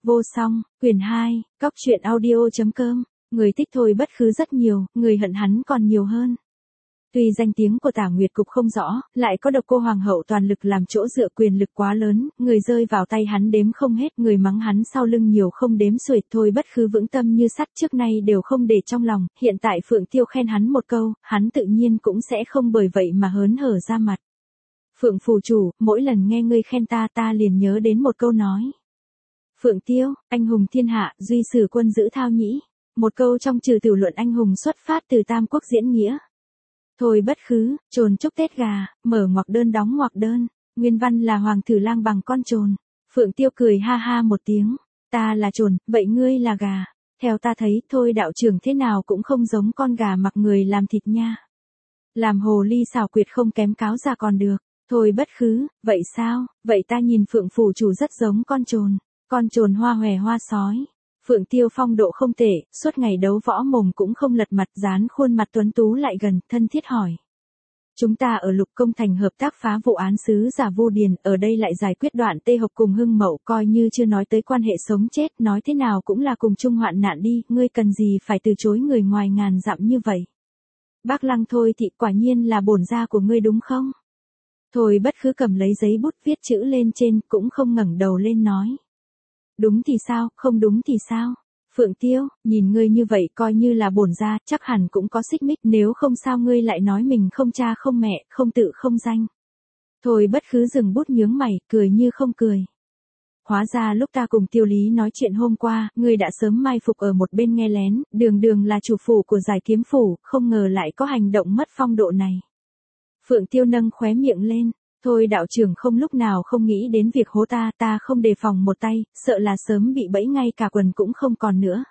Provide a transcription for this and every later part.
Vô song, quyển 2, Cóc truyện audio.com, người thích Thôi Bất Khứ rất nhiều, người hận hắn còn nhiều hơn. Tuy danh tiếng của Tả Nguyệt Cục không rõ, lại có Độc Cô Hoàng hậu toàn lực làm chỗ dựa, quyền lực quá lớn, người rơi vào tay hắn đếm không hết, người mắng hắn sau lưng nhiều không đếm xuể. Thôi Bất Khứ vững tâm như sắt, trước nay đều không để trong lòng, hiện tại Phượng Tiêu khen hắn một câu, hắn tự nhiên cũng sẽ không bởi vậy mà hớn hở ra mặt. Phượng phủ chủ, mỗi lần nghe ngươi khen ta liền nhớ đến một câu nói. Phượng Tiêu, anh hùng thiên hạ, duy sử quân giữ thao nhĩ. Một câu trong Trừ Tiểu Luận anh hùng xuất phát từ Tam Quốc diễn nghĩa. Thôi Bất Khứ, trồn chúc Tết gà, mở ngoặc đơn đóng ngoặc đơn. Nguyên văn là Hoàng Thử Lang bằng con trồn. Phượng Tiêu cười ha ha một tiếng. Ta là trồn, vậy ngươi là gà. Theo ta thấy, thôi đạo trưởng thế nào cũng không giống con gà mặc người làm thịt nha. Làm hồ ly xảo quyệt không kém cáo già còn được. Thôi Bất Khứ, vậy sao, vậy ta nhìn Phượng phủ chủ rất giống con trồn hoa hòe hoa sói. Phượng Tiêu phong độ không tệ, suốt ngày đấu võ mồm cũng không lật mặt, dán khuôn mặt tuấn tú lại gần, thân thiết hỏi. Chúng ta ở Lục Công Thành hợp tác phá vụ án sứ giả Vu Điền, ở đây lại giải quyết Đoạn Tê Hộc cùng Hưng Mậu, coi như chưa nói tới quan hệ sống chết, nói thế nào cũng là cùng chung hoạn nạn đi, ngươi cần gì phải từ chối người ngoài ngàn dặm như vậy. Bác Lăng Thôi thì quả nhiên là bổn gia của ngươi đúng không? Thôi Bất Khứ cầm lấy giấy bút viết chữ lên trên, cũng không ngẩng đầu lên nói. Đúng thì sao, không đúng thì sao? Phượng Tiêu, nhìn ngươi như vậy coi như là bổn gia, chắc hẳn cũng có xích mích, nếu không sao ngươi lại nói mình không cha không mẹ, không tự không danh. Thôi Bất Khứ dừng bút nhướng mày, cười như không cười. Hóa ra lúc ta cùng Tiêu Lý nói chuyện hôm qua, ngươi đã sớm mai phục ở một bên nghe lén, đường là chủ phủ của Giải Kiếm phủ, không ngờ lại có hành động mất phong độ này. Phượng Tiêu nâng khóe miệng lên. Thôi đạo trưởng không lúc nào không nghĩ đến việc hố ta không đề phòng một tay, sợ là sớm bị bẫy ngay cả quần cũng không còn nữa.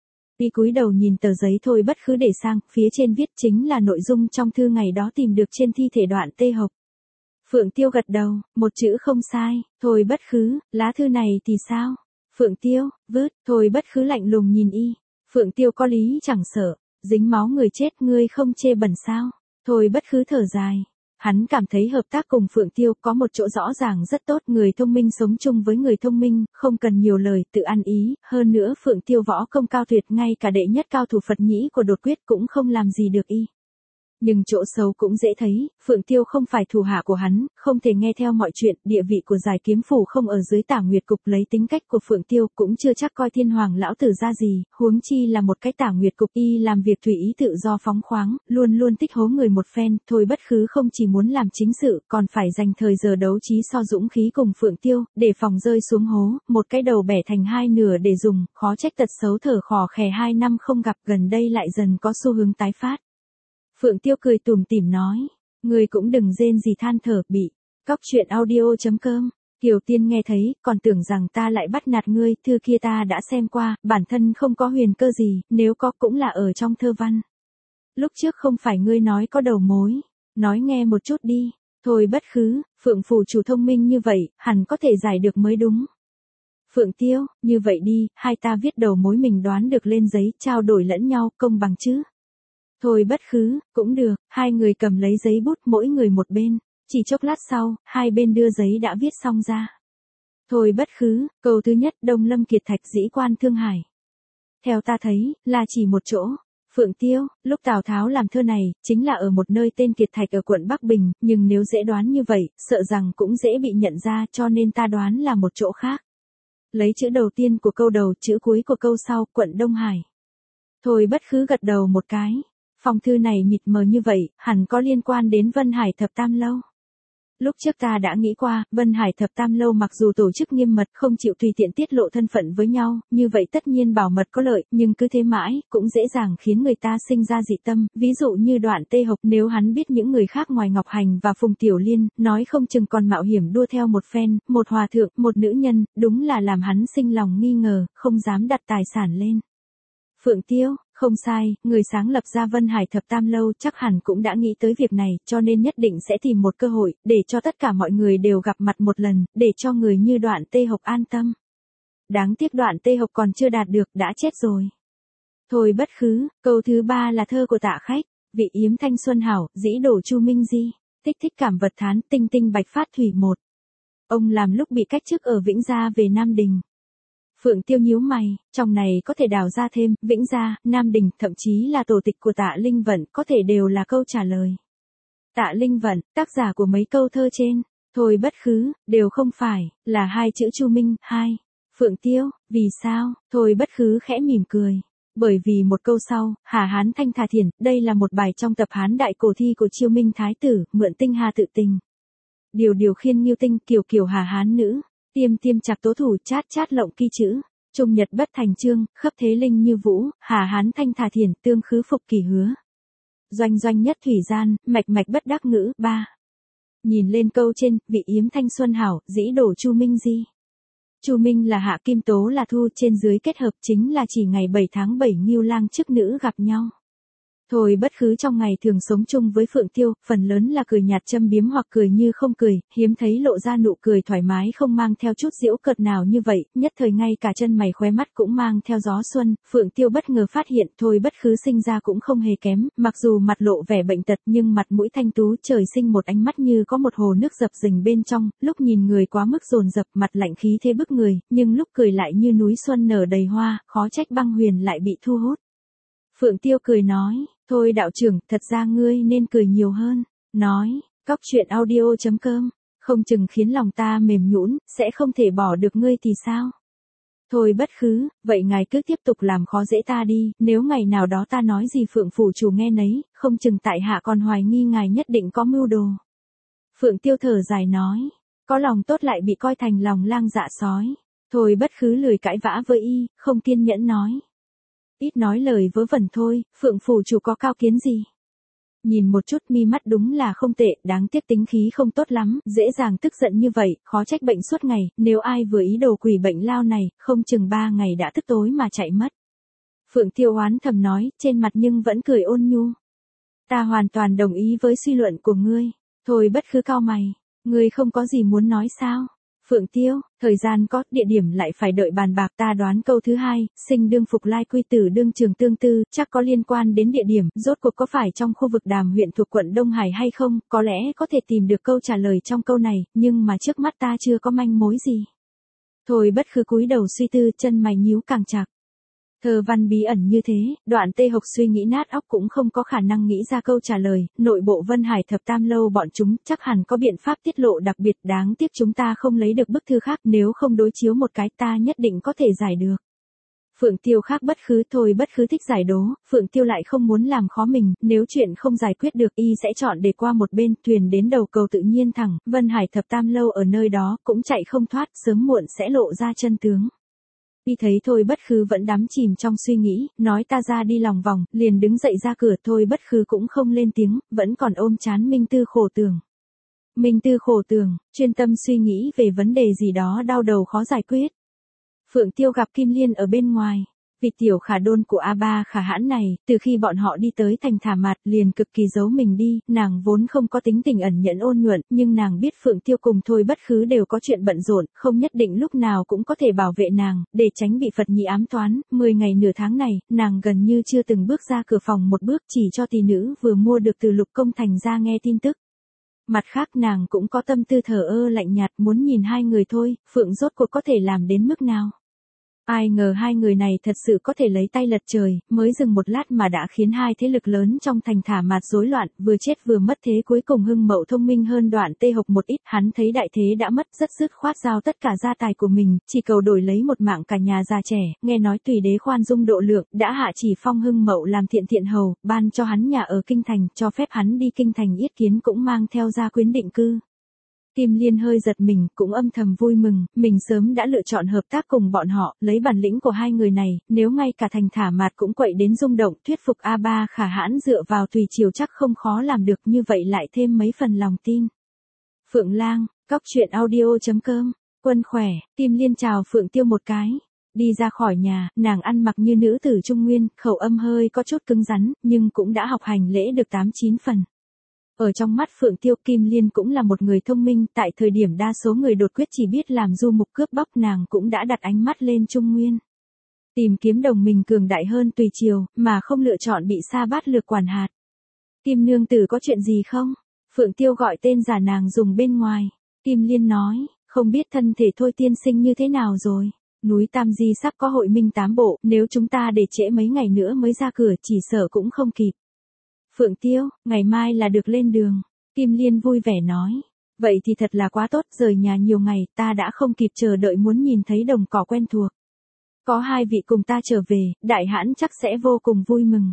Y cúi đầu nhìn tờ giấy Thôi Bất Khứ để sang, phía trên viết chính là nội dung trong thư ngày đó tìm được trên thi thể Đoạn Tê Hộc. Phượng Tiêu gật đầu, một chữ không sai. Thôi Bất Khứ, lá thư này thì sao? Phượng Tiêu, vứt. Thôi Bất Khứ lạnh lùng nhìn y. Phượng Tiêu có lý chẳng sợ, dính máu người chết ngươi không chê bẩn sao? Thôi Bất Khứ thở dài. Hắn cảm thấy hợp tác cùng Phượng Tiêu có một chỗ rõ ràng rất tốt, người thông minh sống chung với người thông minh, không cần nhiều lời, tự ăn ý, hơn nữa Phượng Tiêu võ công cao tuyệt, ngay cả đệ nhất cao thủ Phật nhĩ của đột quyết cũng không làm gì được y. Nhưng chỗ xấu cũng dễ thấy, Phượng Tiêu không phải thủ hạ của hắn, không thể nghe theo mọi chuyện, địa vị của Giải Kiếm phủ không ở dưới Tả Nguyệt Cục, lấy tính cách của Phượng Tiêu cũng chưa chắc coi Thiên Hoàng lão tử ra gì, huống chi là một cái Tả Nguyệt Cục, y làm việc tùy ý tự do phóng khoáng, luôn thích hố người một phen. Thôi Bất Khứ không chỉ muốn làm chính sự, còn phải dành thời giờ đấu trí so dũng khí cùng Phượng Tiêu, để phòng rơi xuống hố, một cái đầu bẻ thành hai nửa để dùng, khó trách tật xấu thở khò khè 2 năm không gặp, gần đây lại dần có xu hướng tái phát. Phượng Tiêu cười tủm tỉm nói, ngươi cũng đừng rên gì than thở, bị. Cóc truyện audio.com, Kiều Tiên nghe thấy, còn tưởng rằng ta lại bắt nạt ngươi, thư kia ta đã xem qua, bản thân không có huyền cơ gì, nếu có cũng là ở trong thơ văn. Lúc trước không phải ngươi nói có đầu mối, nói nghe một chút đi. Thôi Bất Khứ, Phượng phủ chủ thông minh như vậy, hẳn có thể giải được mới đúng. Phượng Tiêu, như vậy đi, hai ta viết đầu mối mình đoán được lên giấy, trao đổi lẫn nhau, công bằng chứ. Thôi Bất Khứ, cũng được, hai người cầm lấy giấy bút mỗi người một bên, chỉ chốc lát sau, hai bên đưa giấy đã viết xong ra. Thôi Bất Khứ, câu thứ nhất, Đông Lâm Kiệt Thạch dĩ quan Thương Hải. Theo ta thấy, là chỉ một chỗ. Phượng Tiêu, lúc Tào Tháo làm thơ này, chính là ở một nơi tên Kiệt Thạch ở quận Bắc Bình, nhưng nếu dễ đoán như vậy, sợ rằng cũng dễ bị nhận ra, cho nên ta đoán là một chỗ khác. Lấy chữ đầu tiên của câu đầu, chữ cuối của câu sau, quận Đông Hải. Thôi Bất Khứ gật đầu một cái. Phong thư này mịt mờ như vậy, hẳn có liên quan đến Vân Hải Thập Tam Lâu. Lúc trước ta đã nghĩ qua, Vân Hải Thập Tam Lâu mặc dù tổ chức nghiêm mật không chịu tùy tiện tiết lộ thân phận với nhau, như vậy tất nhiên bảo mật có lợi, nhưng cứ thế mãi, cũng dễ dàng khiến người ta sinh ra dị tâm, ví dụ như Đoạn Tê Hộc, nếu hắn biết những người khác ngoài Ngọc Hành và Phùng Tiểu Liên, nói không chừng còn mạo hiểm đua theo một phen, một hòa thượng, một nữ nhân, đúng là làm hắn sinh lòng nghi ngờ, không dám đặt tài sản lên. Phượng Tiêu, không sai, người sáng lập ra Vân Hải Thập Tam Lâu chắc hẳn cũng đã nghĩ tới việc này, cho nên nhất định sẽ tìm một cơ hội, để cho tất cả mọi người đều gặp mặt một lần, để cho người như Đoạn Tê Hộc an tâm. Đáng tiếc Đoạn Tê Hộc còn chưa đạt được, đã chết rồi. Thôi Bất Khứ, câu thứ 3 là thơ của Tạ Khách, vị yếm thanh xuân hảo, dĩ đổ chu minh di, thích cảm vật thán, tinh bạch phát thủy một. Ông làm lúc bị cách chức ở Vĩnh Gia về Nam Đình. Phượng Tiêu nhíu mày, trong này có thể đào ra thêm, Vĩnh Gia, Nam Đình, thậm chí là tổ tịch của Tạ Linh Vận, có thể đều là câu trả lời. Tạ Linh Vận, tác giả của mấy câu thơ trên, thôi bất khứ, đều không phải, là hai chữ Chu Minh, hai. Phượng Tiêu, vì sao, thôi bất khứ khẽ mỉm cười. Bởi vì một câu sau, Hà Hán Thanh Thà Thiển, đây là một bài trong tập Hán Đại Cổ Thi của Chiêu Minh Thái Tử, mượn tinh hà tự tình. Điều khiên nghiêu tinh, kiều kiều Hà Hán nữ, tiêm tiêm chặt tố thủ, chát chát lộng kỳ chữ. Trung nhật bất thành chương, khắp thế linh như vũ, Hà Hán Thanh Thà Thiển, tương khứ phục kỳ hứa. Doanh doanh nhất thủy gian, mạch mạch bất đắc ngữ, ba. Nhìn lên câu trên, vị yếm thanh xuân hảo, dĩ đổ Chu Minh di. Chu Minh là hạ kim tố là thu, trên dưới kết hợp, chính là chỉ ngày 7 tháng 7 Ngưu Lang chức nữ gặp nhau. Thôi bất khứ trong ngày thường sống chung với Phượng Tiêu, phần lớn là cười nhạt châm biếm hoặc cười như không cười, hiếm thấy lộ ra nụ cười thoải mái không mang theo chút giễu cợt nào như vậy, nhất thời ngay cả chân mày khóe mắt cũng mang theo gió xuân. Phượng Tiêu bất ngờ phát hiện thôi bất khứ sinh ra cũng không hề kém, mặc dù mặt lộ vẻ bệnh tật nhưng mặt mũi thanh tú, trời sinh một ánh mắt như có một hồ nước dập dềnh bên trong, lúc nhìn người quá mức dồn dập, mặt lạnh khí thế bức người, nhưng lúc cười lại như núi xuân nở đầy hoa, khó trách Băng Huyền lại bị thu hút. Phượng Tiêu cười nói, thôi đạo trưởng, thật ra ngươi nên cười nhiều hơn. Nói, cóc truyện audio.com, không chừng khiến lòng ta mềm nhũn, sẽ không thể bỏ được ngươi thì sao? Thôi bất khứ, vậy ngài cứ tiếp tục làm khó dễ ta đi, nếu ngày nào đó ta nói gì Phượng phủ chủ nghe nấy, không chừng tại hạ còn hoài nghi ngài nhất định có mưu đồ. Phượng Tiêu thở dài nói, có lòng tốt lại bị coi thành lòng lang dạ sói. Thôi bất khứ lười cãi vã với y, không kiên nhẫn nói. Ít nói lời vớ vẩn thôi, Phượng phủ chủ có cao kiến gì? Nhìn một chút mi mắt đúng là không tệ, đáng tiếc tính khí không tốt lắm, dễ dàng tức giận như vậy, khó trách bệnh suốt ngày, nếu ai vừa ý đồ quỷ bệnh lao này, không chừng 3 ngày đã tức tối mà chạy mất. Phượng Tiêu oán thầm nói, trên mặt nhưng vẫn cười ôn nhu. Ta hoàn toàn đồng ý với suy luận của ngươi. Thôi bất khứ cau mày, ngươi không có gì muốn nói sao? Phượng Tiêu, thời gian có, địa điểm lại phải đợi bàn bạc, ta đoán câu thứ hai, sinh đương phục lai quy tử đương trường tương tư, chắc có liên quan đến địa điểm, rốt cuộc có phải trong khu vực Đàm huyện thuộc quận Đông Hải hay không, có lẽ có thể tìm được câu trả lời trong câu này, nhưng mà trước mắt ta chưa có manh mối gì. Thôi bất khứ cúi đầu suy tư, chân mày nhíu càng chặt. Thơ văn bí ẩn như thế, Đoạn Tê Hộc suy nghĩ nát óc cũng không có khả năng nghĩ ra câu trả lời, nội bộ Vân Hải Thập Tam Lâu bọn chúng chắc hẳn có biện pháp tiết lộ đặc biệt, đáng tiếc chúng ta không lấy được bức thư khác, nếu không đối chiếu một cái ta nhất định có thể giải được. Phượng Tiêu khác bất khứ, thôi bất khứ thích giải đố, Phượng Tiêu lại không muốn làm khó mình, nếu chuyện không giải quyết được y sẽ chọn để qua một bên, thuyền đến đầu cầu tự nhiên thẳng, Vân Hải Thập Tam Lâu ở nơi đó cũng chạy không thoát, sớm muộn sẽ lộ ra chân tướng. Y thấy thôi bất khứ vẫn đắm chìm trong suy nghĩ, nói ta ra đi lòng vòng, liền đứng dậy ra cửa, thôi bất khứ cũng không lên tiếng, vẫn còn ôm chán Minh Tư khổ tưởng. Minh Tư khổ tưởng, chuyên tâm suy nghĩ về vấn đề gì đó đau đầu khó giải quyết. Phượng Tiêu gặp Kim Liên ở bên ngoài. Vị tiểu khả đôn của A3 khả hãn này, từ khi bọn họ đi tới thành Thả Mạt liền cực kỳ giấu mình đi, nàng vốn không có tính tình ẩn nhẫn ôn nhuận, nhưng nàng biết Phượng Tiêu cùng thôi bất khứ đều có chuyện bận rộn, không nhất định lúc nào cũng có thể bảo vệ nàng, để tránh bị Phật nhị ám toán, 10 ngày nửa tháng này, nàng gần như chưa từng bước ra cửa phòng một bước, chỉ cho tỷ nữ vừa mua được từ Lục Công Thành ra nghe tin tức. Mặt khác nàng cũng có tâm tư thờ ơ lạnh nhạt, muốn nhìn hai người thôi, Phượng rốt cuộc có thể làm đến mức nào. Ai ngờ hai người này thật sự có thể lấy tay lật trời, mới dừng một lát mà đã khiến hai thế lực lớn trong thành Thả Mạt rối loạn, vừa chết vừa mất thế, cuối cùng Hưng Mậu thông minh hơn Đoạn Tê Hộc một ít, hắn thấy đại thế đã mất, rất dứt khoát giao tất cả gia tài của mình, chỉ cầu đổi lấy một mạng cả nhà già trẻ, nghe nói tùy đế khoan dung độ lượng, đã hạ chỉ phong Hưng Mậu làm thiện hầu, ban cho hắn nhà ở kinh thành, cho phép hắn đi kinh thành yết kiến, cũng mang theo gia quyến định cư. Kim Liên hơi giật mình, cũng âm thầm vui mừng, mình sớm đã lựa chọn hợp tác cùng bọn họ, lấy bản lĩnh của hai người này, nếu ngay cả thành Thả Mạt cũng quậy đến rung động, thuyết phục A3 khả hãn dựa vào tùy chiều chắc không khó làm được, như vậy lại thêm mấy phần lòng tin. Phượng Lang, cóc truyện audio.com, Quân khỏe, Kim Liên chào Phượng Tiêu một cái. Đi ra khỏi nhà, nàng ăn mặc như nữ tử Trung Nguyên, khẩu âm hơi có chút cứng rắn, nhưng cũng đã học hành lễ được 8-9 phần. Ở trong mắt Phượng Tiêu, Kim Liên cũng là một người thông minh, tại thời điểm đa số người đột quyết chỉ biết làm du mục cướp bóc, nàng cũng đã đặt ánh mắt lên Trung Nguyên. Tìm kiếm đồng minh cường đại hơn tùy chiều, mà không lựa chọn bị Sa Bát lược quản hạt. Kim nương tử có chuyện gì không? Phượng Tiêu gọi tên giả nàng dùng bên ngoài. Kim Liên nói, không biết thân thể Thôi tiên sinh như thế nào rồi. Núi Tam Di sắp có hội minh 8 bộ, nếu chúng ta để trễ mấy ngày nữa mới ra cửa chỉ sợ cũng không kịp. Phượng Tiêu, ngày mai là được lên đường. Kim Liên vui vẻ nói. Vậy thì thật là quá tốt, rời nhà nhiều ngày, ta đã không kịp chờ đợi muốn nhìn thấy đồng cỏ quen thuộc. Có hai vị cùng ta trở về, đại hãn chắc sẽ vô cùng vui mừng.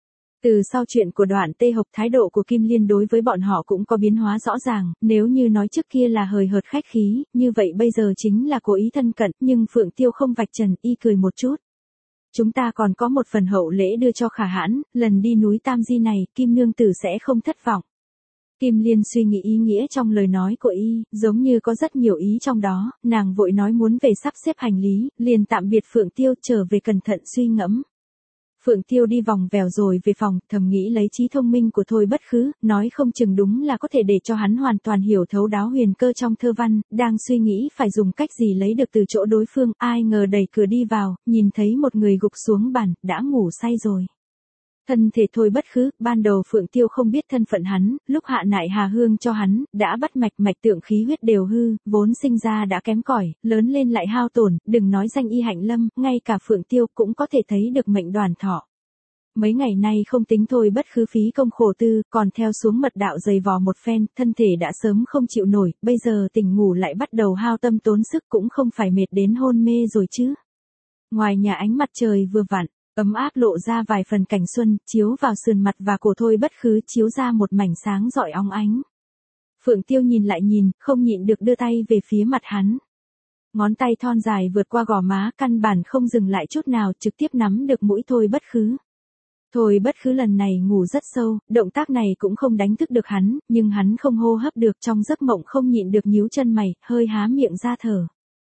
Từ sau chuyện của Đoạn Tê Hộc, thái độ của Kim Liên đối với bọn họ cũng có biến hóa rõ ràng, nếu như nói trước kia là hời hợt khách khí, như vậy bây giờ chính là cố ý thân cận, nhưng Phượng Tiêu không vạch trần, y cười một chút. Chúng ta còn có một phần hậu lễ đưa cho Khả Hãn, lần đi núi Tam Di này, Kim Nương Tử sẽ không thất vọng. Kim Liên suy nghĩ ý nghĩa trong lời nói của y, giống như có rất nhiều ý trong đó, nàng vội nói muốn về sắp xếp hành lý, liền tạm biệt Phượng Tiêu trở về cẩn thận suy ngẫm. Phượng Tiêu đi vòng vèo rồi về phòng, thầm nghĩ lấy trí thông minh của Thôi Bất Khứ, nói không chừng đúng là có thể để cho hắn hoàn toàn hiểu thấu đáo huyền cơ trong thơ văn, đang suy nghĩ phải dùng cách gì lấy được từ chỗ đối phương, ai ngờ đẩy cửa đi vào, nhìn thấy một người gục xuống bàn, đã ngủ say rồi. Thân thể Thôi Bất Khứ, ban đầu Phượng Tiêu không biết thân phận hắn, lúc hạ nại hà hương cho hắn, đã bắt mạch tượng khí huyết đều hư, vốn sinh ra đã kém cỏi, lớn lên lại hao tổn, đừng nói danh y hạnh lâm, ngay cả Phượng Tiêu cũng có thể thấy được mệnh đoàn thọ. Mấy ngày nay không tính Thôi Bất Khứ phí công khổ tư, còn theo xuống mật đạo dày vò một phen, thân thể đã sớm không chịu nổi, bây giờ tỉnh ngủ lại bắt đầu hao tâm tốn sức, cũng không phải mệt đến hôn mê rồi chứ. Ngoài nhà ánh mặt trời vừa vặn, ấm áp lộ ra vài phần cảnh xuân, chiếu vào sườn mặt và cổ Thôi Bất Khứ, chiếu ra một mảnh sáng rọi óng ánh. Phượng Tiêu nhìn lại nhìn, không nhịn được đưa tay về phía mặt hắn. Ngón tay thon dài vượt qua gò má, căn bản không dừng lại chút nào, trực tiếp nắm được mũi Thôi Bất Khứ. Thôi Bất Khứ lần này ngủ rất sâu, động tác này cũng không đánh thức được hắn, nhưng hắn không hô hấp được, trong giấc mộng không nhịn được nhíu chân mày, hơi há miệng ra thở.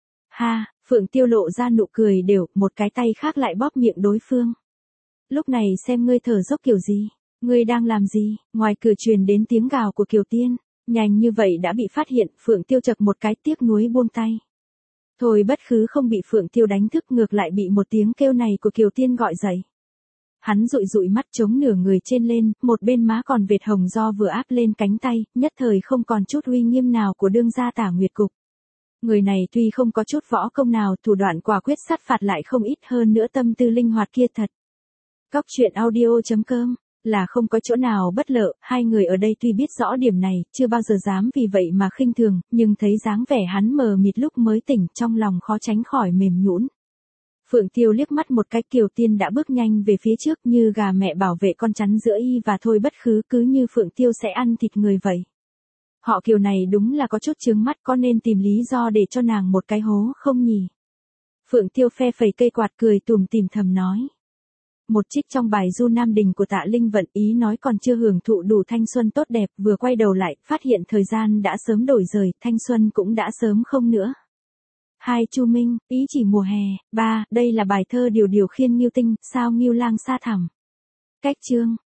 Ha, Phượng Tiêu lộ ra nụ cười đều, một cái tay khác lại bóp miệng đối phương. Lúc này xem ngươi thở dốc kiểu gì, ngươi đang làm gì, ngoài cửa truyền đến tiếng gào của Kiều Tiên, nhanh như vậy đã bị phát hiện, Phượng Tiêu chật một cái tiếc nuối buông tay. Thôi Bất Khứ không bị Phượng Tiêu đánh thức, ngược lại bị một tiếng kêu này của Kiều Tiên gọi dậy. Hắn dụi dụi mắt chống nửa người trên lên, một bên má còn vệt hồng do vừa áp lên cánh tay, nhất thời không còn chút uy nghiêm nào của đương gia Tả Nguyệt Cục. Người này tuy không có chút võ công nào, thủ đoạn quả quyết sát phạt lại không ít, hơn nữa tâm tư linh hoạt kia thật. Cóc truyện audio.com là không có chỗ nào bất lợi, hai người ở đây tuy biết rõ điểm này, chưa bao giờ dám vì vậy mà khinh thường, nhưng thấy dáng vẻ hắn mờ mịt lúc mới tỉnh, trong lòng khó tránh khỏi mềm nhũn. Phượng Tiêu liếc mắt một cái, Kiều Tiên đã bước nhanh về phía trước như gà mẹ bảo vệ con chắn giữa y và Thôi Bất Khứ, cứ như Phượng Tiêu sẽ ăn thịt người vậy. Họ Kiều này đúng là có chút chướng mắt, có nên tìm lý do để cho nàng một cái hố không nhỉ? Phượng Tiêu phe phẩy cây quạt cười tủm tỉm thầm nói. Một trích trong bài Du Nam Đình của Tạ Linh Vận, ý nói còn chưa hưởng thụ đủ thanh xuân tốt đẹp, vừa quay đầu lại, phát hiện thời gian đã sớm đổi rời, thanh xuân cũng đã sớm không nữa. 2. Chu Minh, ý chỉ mùa hè. 3. Đây là bài thơ điều khiên Ngưu Tinh, sao Ngưu Lang xa thẳm. Cách chương.